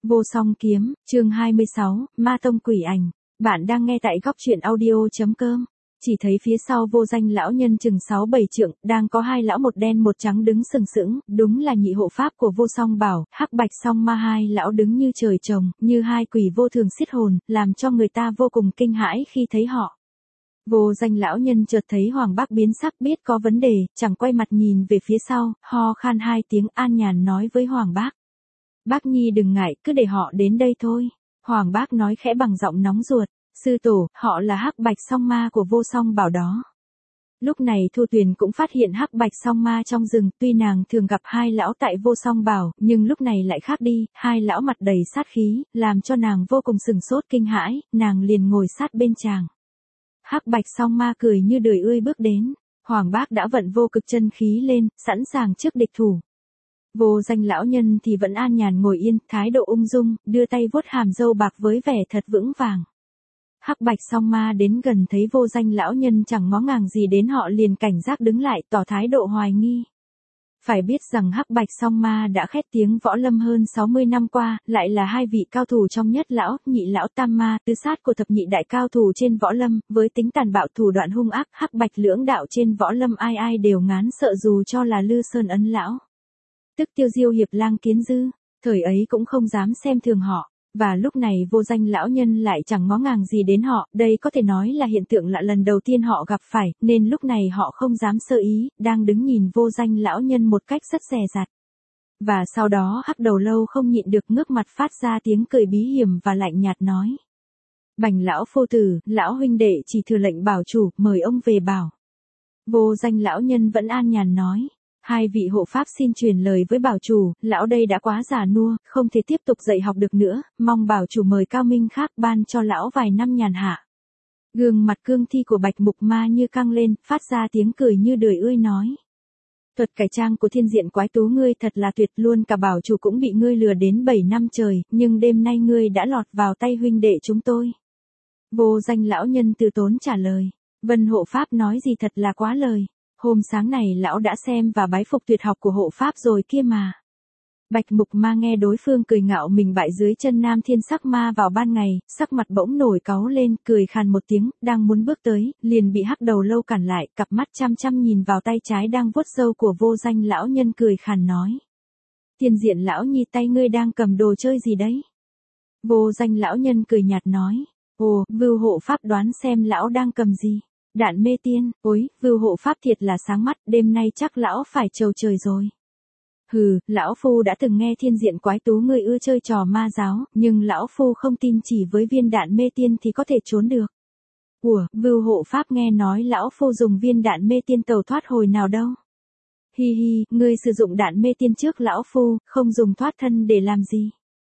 Vô song kiếm, chương 26, Ma tông quỷ ảnh. Bạn đang nghe tại góc truyện audio.com. Chỉ thấy phía sau vô danh lão nhân chừng 6-7 trượng, đang có hai lão một đen một trắng đứng sừng sững, đúng là nhị hộ pháp của vô song bảo, hắc bạch song ma hai lão đứng như trời trồng, như hai quỷ vô thường xiết hồn, làm cho người ta vô cùng kinh hãi khi thấy họ. Vô danh lão nhân chợt thấy Hoàng Bác biến sắc biết có vấn đề, chẳng quay mặt nhìn về phía sau, ho khan hai tiếng an nhàn nói với Hoàng Bác. Bác Nhi đừng ngại, cứ để họ đến đây thôi. Hoàng Bác nói khẽ bằng giọng nóng ruột. Sư tổ, họ là hắc bạch song ma của vô song bảo đó. Lúc này Thu Tuyền cũng phát hiện hắc bạch song ma trong rừng, tuy nàng thường gặp hai lão tại vô song bảo, nhưng lúc này lại khác đi, hai lão mặt đầy sát khí, làm cho nàng vô cùng sừng sốt kinh hãi, nàng liền ngồi sát bên chàng. Hắc bạch song ma cười như đời ươi bước đến, Hoàng Bác đã vận vô cực chân khí lên, sẵn sàng trước địch thủ. Vô danh lão nhân thì vẫn an nhàn ngồi yên, thái độ ung dung, đưa tay vuốt hàm râu bạc với vẻ thật vững vàng. Hắc bạch song ma đến gần thấy vô danh lão nhân chẳng ngó ngàng gì đến họ liền cảnh giác đứng lại tỏ thái độ hoài nghi. Phải biết rằng hắc bạch song ma đã khét tiếng võ lâm hơn 60 năm qua, lại là hai vị cao thủ trong nhất lão, nhị lão tam ma, tứ sát của thập nhị đại cao thủ trên võ lâm, với tính tàn bạo thủ đoạn hung ác, hắc bạch lưỡng đạo trên võ lâm ai ai đều ngán sợ dù cho là Lư Sơn Ấn lão. Tức Tiêu Diêu hiệp lang Kiến Dư, thời ấy cũng không dám xem thường họ, và lúc này vô danh lão nhân lại chẳng ngó ngàng gì đến họ, đây có thể nói là hiện tượng lạ lần đầu tiên họ gặp phải, nên lúc này họ không dám sơ ý, đang đứng nhìn vô danh lão nhân một cách rất dè dặt. Và sau đó Hắc Đầu Lâu không nhịn được ngước mặt phát ra tiếng cười bí hiểm và lạnh nhạt nói. Bành lão phu tử, lão huynh đệ chỉ thừa lệnh bảo chủ, mời ông về bảo. Vô danh lão nhân vẫn an nhàn nói. Hai vị hộ pháp xin truyền lời với bảo chủ, lão đây đã quá già nua, không thể tiếp tục dạy học được nữa, mong bảo chủ mời cao minh khác ban cho lão vài năm nhàn hạ. Gương mặt cương thi của bạch mục ma như căng lên, phát ra tiếng cười như đời ươi nói. Thuật cải trang của thiên diện quái tú ngươi thật là tuyệt luôn, cả bảo chủ cũng bị ngươi lừa đến 7 năm trời, nhưng đêm nay ngươi đã lọt vào tay huynh đệ chúng tôi. Vô danh lão nhân từ tốn trả lời, Vân hộ pháp nói gì thật là quá lời. Hôm sáng này lão đã xem và bái phục tuyệt học của hộ pháp rồi kia mà. Bạch mục ma nghe đối phương cười ngạo mình bại dưới chân nam thiên sắc ma vào ban ngày, sắc mặt bỗng nổi cáu lên, cười khàn một tiếng, đang muốn bước tới, liền bị Hắc Đầu Lâu cản lại, cặp mắt chăm chăm nhìn vào tay trái đang vuốt râu của vô danh lão nhân cười khàn nói. Thiên diện lão nhi tay ngươi đang cầm đồ chơi gì đấy? Vô danh lão nhân cười nhạt nói. Ồ, Vưu hộ pháp đoán xem lão đang cầm gì? Đạn mê tiên, ôi, Vưu hộ pháp thiệt là sáng mắt, đêm nay chắc lão phải trầu trời rồi. Hừ, lão phu đã từng nghe thiên diện quái tú ngươi ưa chơi trò ma giáo, nhưng lão phu không tin chỉ với viên đạn mê tiên thì có thể trốn được. Ủa, Vưu hộ pháp nghe nói lão phu dùng viên đạn mê tiên tẩu thoát hồi nào đâu. Hi hi, ngươi sử dụng đạn mê tiên trước lão phu, không dùng thoát thân để làm gì.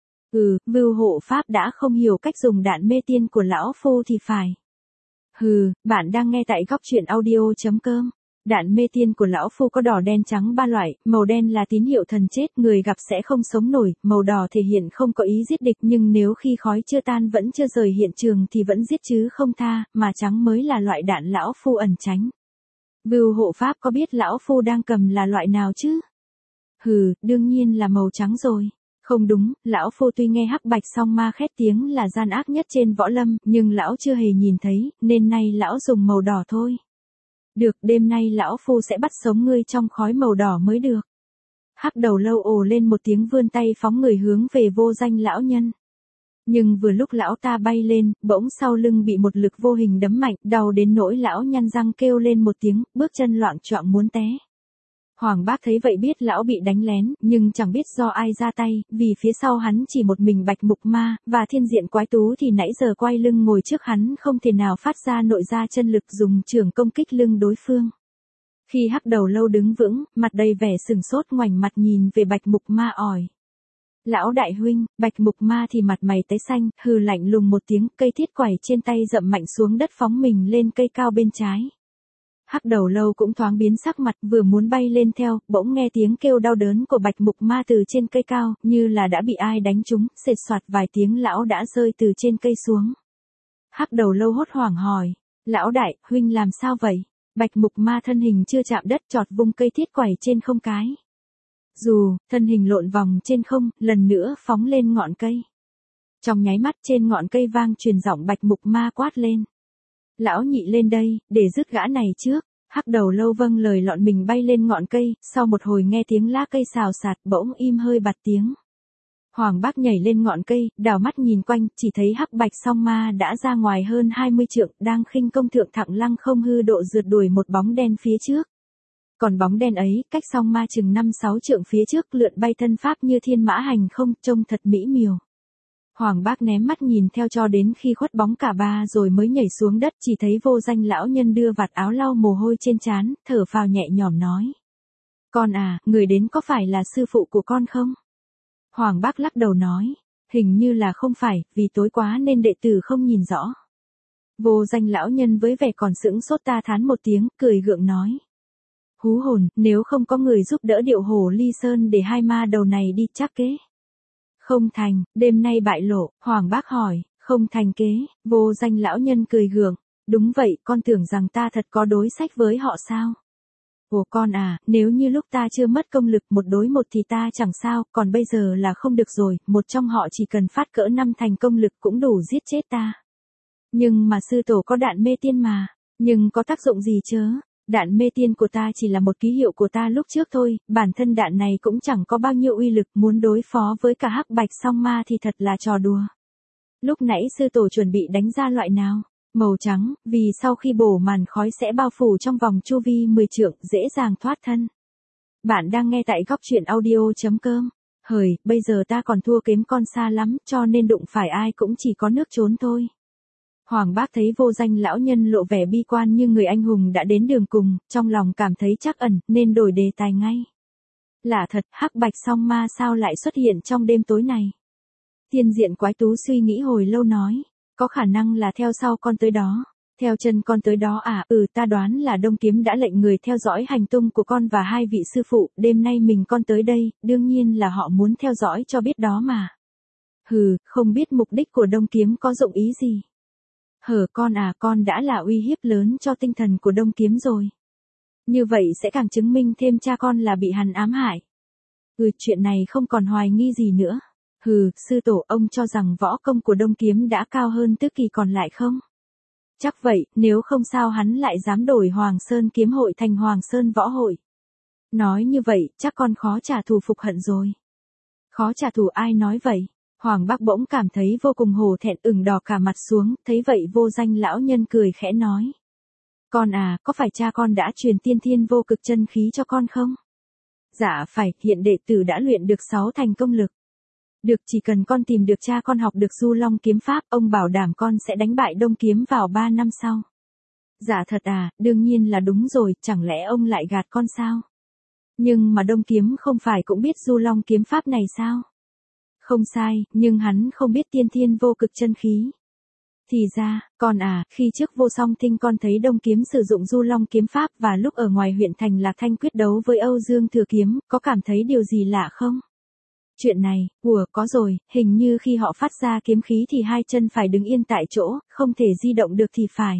Vưu hộ pháp đã không hiểu cách dùng đạn mê tiên của lão phu thì phải. Hừ, bạn đang nghe tại góc truyện audio.com. Đạn mê tiên của lão phu có đỏ đen trắng ba loại, màu đen là tín hiệu thần chết, người gặp sẽ không sống nổi, màu đỏ thể hiện không có ý giết địch nhưng nếu khi khói chưa tan vẫn chưa rời hiện trường thì vẫn giết chứ không tha, mà trắng mới là loại đạn lão phu ẩn tránh. Vưu hộ pháp có biết lão phu đang cầm là loại nào chứ? Hừ, đương nhiên là màu trắng rồi. Không đúng, lão phu tuy nghe hắc bạch song ma khét tiếng là gian ác nhất trên võ lâm, nhưng lão chưa hề nhìn thấy, nên nay lão dùng màu đỏ thôi. Được, đêm nay lão phu sẽ bắt sống ngươi trong khói màu đỏ mới được. Hắc Đầu Lâu ồ lên một tiếng vươn tay phóng người hướng về vô danh lão nhân. Nhưng vừa lúc lão ta bay lên, bỗng sau lưng bị một lực vô hình đấm mạnh, đau đến nỗi lão nhăn răng kêu lên một tiếng, bước chân loạng choạng muốn té. Hoàng Bác thấy vậy biết lão bị đánh lén, nhưng chẳng biết do ai ra tay, vì phía sau hắn chỉ một mình bạch mục ma, và thiên diện quái tú thì nãy giờ quay lưng ngồi trước hắn không thể nào phát ra nội ra chân lực dùng chưởng công kích lưng đối phương. Khi Hắc Đầu Lâu đứng vững, mặt đầy vẻ sừng sốt ngoảnh mặt nhìn về bạch mục ma ỏi. Lão đại huynh, bạch mục ma thì mặt mày tái xanh, hừ lạnh lùng một tiếng, cây thiết quẩy trên tay dậm mạnh xuống đất phóng mình lên cây cao bên trái. Hắc Đầu Lâu cũng thoáng biến sắc mặt, vừa muốn bay lên theo, bỗng nghe tiếng kêu đau đớn của bạch mục ma từ trên cây cao, như là đã bị ai đánh trúng, sệt soạt vài tiếng lão đã rơi từ trên cây xuống. Hắc Đầu Lâu hốt hoảng hỏi, lão đại, huynh làm sao vậy? Bạch mục ma thân hình chưa chạm đất chọt vung cây thiết quẩy trên không cái. Dù, thân hình lộn vòng trên không, lần nữa phóng lên ngọn cây. Trong nháy mắt trên ngọn cây vang truyền giọng Bạch Mục Ma quát lên. Lão nhị lên đây, để dứt gã này trước. Hắc đầu lâu vâng lời lọn mình bay lên ngọn cây, sau một hồi nghe tiếng lá cây xào xạc bỗng im hơi bặt tiếng. Hoàng Bác nhảy lên ngọn cây, đảo mắt nhìn quanh, chỉ thấy Hắc Bạch song ma đã ra ngoài hơn 20 trượng, đang khinh công thượng thẳng lăng không hư độ rượt đuổi một bóng đen phía trước. Còn bóng đen ấy, cách song ma chừng 5-6 trượng phía trước lượn bay thân pháp như thiên mã hành không, trông thật mỹ miều. Hoàng Bác ném mắt nhìn theo cho đến khi khuất bóng cả ba rồi mới nhảy xuống đất, chỉ thấy Vô Danh lão nhân đưa vạt áo lau mồ hôi trên trán, thở phào nhẹ nhõm nói. Con à, người đến có phải là sư phụ của con không? Hoàng Bác lắc đầu nói, hình như là không phải, vì tối quá nên đệ tử không nhìn rõ. Vô Danh lão nhân với vẻ còn sững sốt ta thán một tiếng, cười gượng nói. Hú hồn, nếu không có người giúp đỡ điệu Hồ Ly Sơn để hai ma đầu này đi chắc kế. Không thành, đêm nay bại lộ, Hoàng Bác hỏi, không thành kế, Vô Danh lão nhân cười gượng. Đúng vậy, con tưởng rằng ta thật có đối sách với họ sao? Ồ con à, nếu như lúc ta chưa mất công lực 1 đối 1 thì ta chẳng sao, còn bây giờ là không được rồi, một trong họ chỉ cần phát cỡ 5 thành công lực cũng đủ giết chết ta. Nhưng mà sư tổ có đạn mê tiên mà, nhưng có tác dụng gì chớ? Đạn mê tiên của ta chỉ là một ký hiệu của ta lúc trước thôi, bản thân đạn này cũng chẳng có bao nhiêu uy lực, muốn đối phó với cả Hắc Bạch song ma thì thật là trò đùa. Lúc nãy sư tổ chuẩn bị đánh ra loại nào? Màu trắng, vì sau khi bổ màn khói sẽ bao phủ trong vòng chu vi 10 trượng, dễ dàng thoát thân. Bạn đang nghe tại góc truyện audio.com. Hời, bây giờ ta còn thua kém con xa lắm, cho nên đụng phải ai cũng chỉ có nước trốn thôi. Hoàng Bác thấy Vô Danh lão nhân lộ vẻ bi quan như người anh hùng đã đến đường cùng, trong lòng cảm thấy trắc ẩn, nên đổi đề tài ngay. Lạ thật, Hắc Bạch song ma sao lại xuất hiện trong đêm tối này? Tiên diện quái tú suy nghĩ hồi lâu nói, có khả năng là theo sau con tới đó. Theo chân con tới đó à? Ta đoán là Đông Kiếm đã lệnh người theo dõi hành tung của con và 2 vị sư phụ, đêm nay mình con tới đây, đương nhiên là họ muốn theo dõi cho biết đó mà. Hừ, không biết mục đích của Đông Kiếm có dụng ý gì. Hở con à, con đã là uy hiếp lớn cho tinh thần của Đông Kiếm rồi. Như vậy sẽ càng chứng minh thêm cha con là bị hắn ám hại. Chuyện này không còn hoài nghi gì nữa. Sư tổ ông cho rằng võ công của Đông Kiếm đã cao hơn Tứ Kỳ còn lại không? Chắc vậy, nếu không sao hắn lại dám đổi Hoàng Sơn Kiếm Hội thành Hoàng Sơn Võ Hội. Nói như vậy, chắc con khó trả thù phục hận rồi. Khó trả thù ai nói vậy? Hoàng Bác bỗng cảm thấy vô cùng hổ thẹn, ửng đỏ cả mặt xuống, thấy vậy Vô Danh lão nhân cười khẽ nói. Con à, có phải cha con đã truyền tiên thiên vô cực chân khí cho con không? Dạ phải, hiện đệ tử đã luyện được 6 thành công lực. Được, chỉ cần con tìm được cha con học được Du Long kiếm pháp, ông bảo đảm con sẽ đánh bại Đông Kiếm vào 3 năm sau. Dạ thật à, đương nhiên là đúng rồi, chẳng lẽ ông lại gạt con sao? Nhưng mà Đông Kiếm không phải cũng biết Du Long kiếm pháp này sao? Không sai, nhưng hắn không biết tiên thiên vô cực chân khí. Thì ra, con à, khi trước Vô Song Tinh con thấy Đông Kiếm sử dụng Du Long kiếm pháp và lúc ở ngoài huyện thành Lạc Thanh quyết đấu với Âu Dương Thừa Kiếm, có cảm thấy điều gì lạ không? Chuyện này, có rồi, hình như khi họ phát ra kiếm khí thì 2 chân phải đứng yên tại chỗ, không thể di động được thì phải.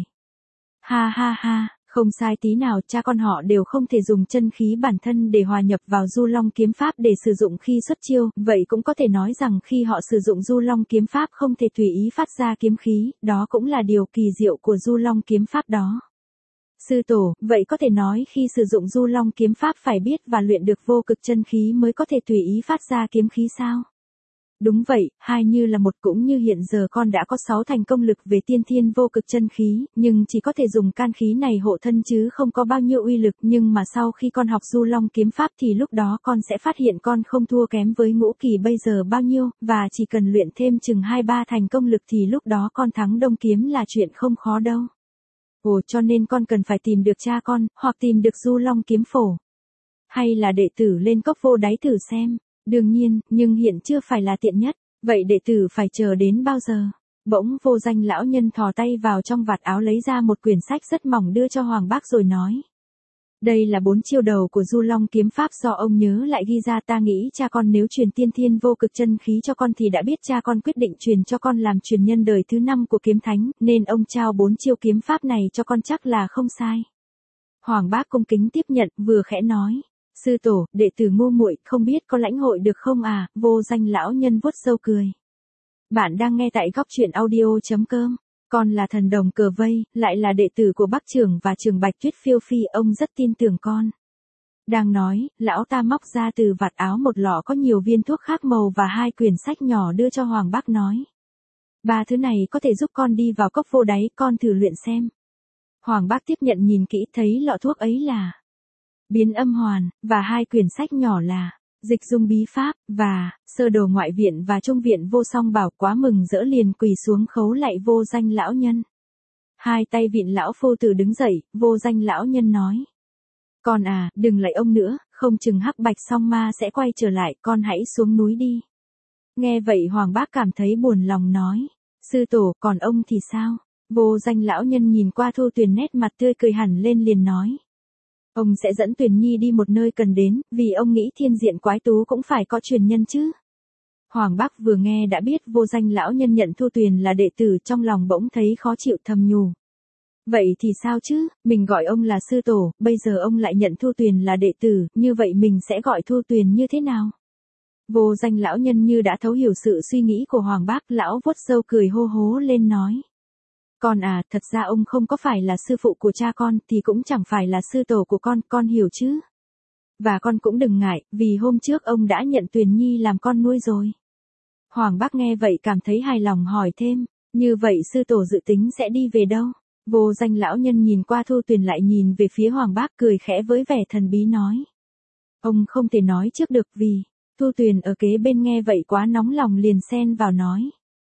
Ha ha ha, không sai tí nào, cha con họ đều không thể dùng chân khí bản thân để hòa nhập vào Du Long kiếm pháp để sử dụng khi xuất chiêu, vậy cũng có thể nói rằng khi họ sử dụng Du Long kiếm pháp không thể tùy ý phát ra kiếm khí, đó cũng là điều kỳ diệu của Du Long kiếm pháp đó. Sư tổ, vậy có thể nói khi sử dụng Du Long kiếm pháp phải biết và luyện được vô cực chân khí mới có thể tùy ý phát ra kiếm khí sao? Đúng vậy, 2 như là 1, cũng như hiện giờ con đã có 6 thành công lực về tiên thiên vô cực chân khí, nhưng chỉ có thể dùng can khí này hộ thân chứ không có bao nhiêu uy lực, nhưng mà sau khi con học Du Long kiếm pháp thì lúc đó con sẽ phát hiện con không thua kém với Ngũ Kỳ bây giờ bao nhiêu, và chỉ cần luyện thêm chừng 2-3 thành công lực thì lúc đó con thắng Đông Kiếm là chuyện không khó đâu. Cho nên con cần phải tìm được cha con, hoặc tìm được Du Long kiếm phổ. Hay là đệ tử lên cốc vô đáy thử xem. Đương nhiên, nhưng hiện chưa phải là tiện nhất. Vậy đệ tử phải chờ đến bao giờ? Bỗng Vô Danh lão nhân thò tay vào trong vạt áo lấy ra một quyển sách rất mỏng đưa cho Hoàng Bác rồi nói. Đây là 4 chiêu đầu của Du Long kiếm pháp do ông nhớ lại ghi ra, ta nghĩ cha con nếu truyền tiên thiên vô cực chân khí cho con thì đã biết cha con quyết định truyền cho con làm truyền nhân đời thứ 5 của kiếm thánh, nên ông trao 4 chiêu kiếm pháp này cho con chắc là không sai. Hoàng Bác cung kính tiếp nhận, vừa khẽ nói. Sư tổ, đệ tử ngu muội không biết có lãnh hội được không à, vô danh lão nhân vuốt râu cười. Bạn đang nghe tại góc truyện audio.com. Con là thần đồng cờ vây, lại là đệ tử của Bắc Trưởng và Trường Bạch Tuyết Phiêu Phi, ông rất tin tưởng con. Đang nói, lão ta móc ra từ vạt áo một lọ có nhiều viên thuốc khác màu và 2 quyển sách nhỏ đưa cho Hoàng Bác nói. 3 thứ này có thể giúp con đi vào cốc vô đáy, con thử luyện xem. Hoàng Bác tiếp nhận nhìn kỹ thấy lọ thuốc ấy là Biến Âm Hoàn, và 2 quyển sách nhỏ là Dịch Dung Bí Pháp, và Sơ Đồ Ngoại Viện và Trung Viện Vô Song Bảo. Quá mừng rỡ liền quỳ xuống khấu lạy vô danh lão nhân. 2 tay vịn lão phu tử đứng dậy, vô danh lão nhân nói. Con à, đừng lạy ông nữa, không chừng Hắc Bạch Song Ma sẽ quay trở lại, con hãy xuống núi đi. Nghe vậy Hoàng Bác cảm thấy buồn lòng nói. Sư tổ, còn ông thì sao? Vô danh lão nhân nhìn qua Thu Tuyền nét mặt tươi cười hẳn lên liền nói. Ông sẽ dẫn Tuyền Nhi đi một nơi cần đến, vì ông nghĩ thiên diện quái tú cũng phải có truyền nhân chứ. Hoàng Bác vừa nghe đã biết vô danh lão nhân nhận Thu Tuyền là đệ tử, trong lòng bỗng thấy khó chịu thầm nhủ. Vậy thì sao chứ, mình gọi ông là sư tổ, bây giờ ông lại nhận Thu Tuyền là đệ tử, như vậy mình sẽ gọi Thu Tuyền như thế nào? Vô danh lão nhân như đã thấu hiểu sự suy nghĩ của Hoàng Bác, lão vuốt râu cười hô hố lên nói. Con à, thật ra ông không có phải là sư phụ của cha con, thì cũng chẳng phải là sư tổ của con hiểu chứ. Và con cũng đừng ngại, vì hôm trước ông đã nhận Tuyền Nhi làm con nuôi rồi. Hoàng Bác nghe vậy cảm thấy hài lòng hỏi thêm, như vậy sư tổ dự tính sẽ đi về đâu? Vô danh lão nhân nhìn qua Thu Tuyền lại nhìn về phía Hoàng Bác cười khẽ với vẻ thần bí nói. Ông không thể nói trước được vì, Thu Tuyền ở kế bên nghe vậy quá nóng lòng liền xen vào nói.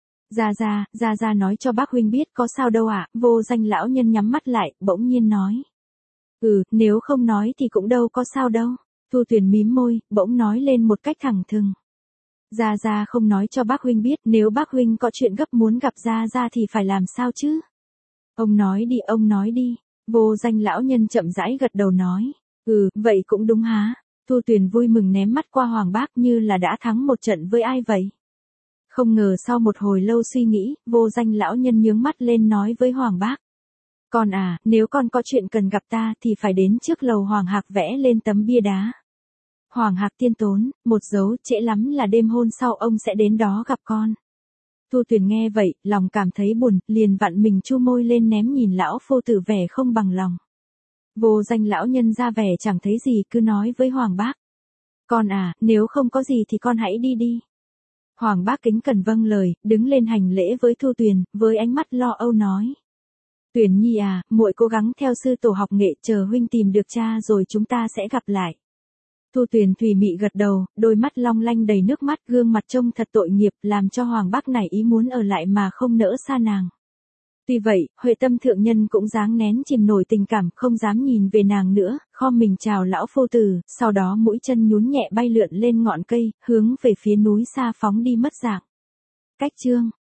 Ra nói cho bác huynh biết có sao đâu ạ, vô danh lão nhân nhắm mắt lại, bỗng nhiên nói. Nếu không nói thì cũng đâu có sao đâu. Thu Tuyền mím môi, bỗng nói lên một cách thẳng thừng. Ra không nói cho bác huynh biết, nếu bác huynh có chuyện gấp muốn gặp ra thì phải làm sao chứ? Ông nói đi. Vô danh lão nhân chậm rãi gật đầu nói. Vậy cũng đúng hả? Thu Tuyền vui mừng ném mắt qua Hoàng Bác như là đã thắng một trận với ai vậy. Không ngờ sau một hồi lâu suy nghĩ, vô danh lão nhân nhướng mắt lên nói với Hoàng Bác. Con à, nếu con có chuyện cần gặp ta thì phải đến trước lầu Hoàng Hạc vẽ lên tấm bia đá. Hoàng Hạc tiên tốn, một dấu, trễ lắm là đêm hôm sau ông sẽ đến đó gặp con. Thu Tuyền nghe vậy, lòng cảm thấy buồn, liền vặn mình chu môi lên ném nhìn lão phu tử vẻ không bằng lòng. Vô danh lão nhân ra vẻ chẳng thấy gì cứ nói với Hoàng Bác. Con à, nếu không có gì thì con hãy đi. Hoàng Bác kính cẩn vâng lời, đứng lên hành lễ với Thu Tuyền, với ánh mắt lo âu nói. Tuyền Nhi à, muội cố gắng theo sư tổ học nghệ, chờ huynh tìm được cha rồi chúng ta sẽ gặp lại. Thu Tuyền thùy mị gật đầu, đôi mắt long lanh đầy nước mắt, gương mặt trông thật tội nghiệp, làm cho Hoàng Bác nảy ý muốn ở lại mà không nỡ xa nàng. Tuy vậy, Huệ Tâm thượng nhân cũng dáng nén chìm nổi tình cảm, không dám nhìn về nàng nữa, khom mình chào lão phu tử, sau đó mũi chân nhún nhẹ bay lượn lên ngọn cây, hướng về phía núi xa phóng đi mất dạng. Cách chương